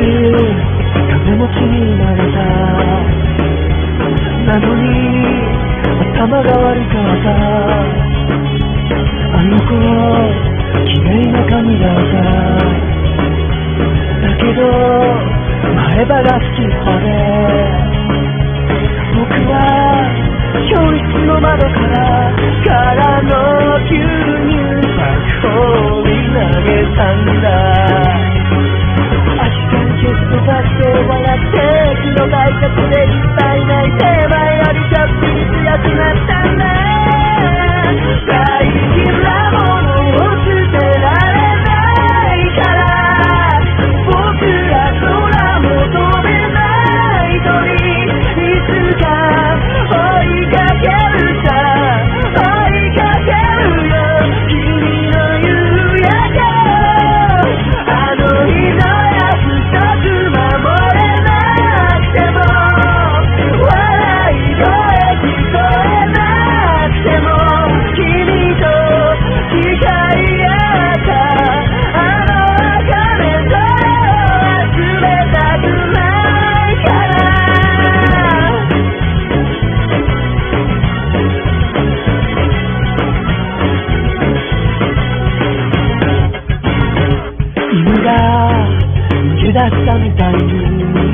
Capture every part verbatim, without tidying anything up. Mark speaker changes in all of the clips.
Speaker 1: 風も気になれた。なのに頭が悪かった。あの子綺麗な髪だった。だけど前歯が好き派で、僕は教室の窓から空の牛乳箱を投げたんだ。テストだって笑って気の大学でいっぱい泣いて前よりちょっぴり強くなったんだ。大事なものを捨てられないから僕ら空も飛べない鳥いつか追いかけるさ追いかけるよ君の夕焼けをあの日の出したみたいに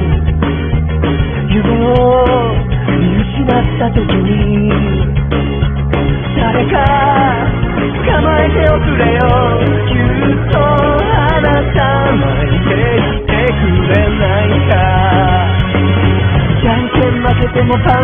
Speaker 1: 夢を見失った時に誰か捕まえておくれよ。ぎゅっとあなた巻いていてくれないか。じゃんけん負けてもパ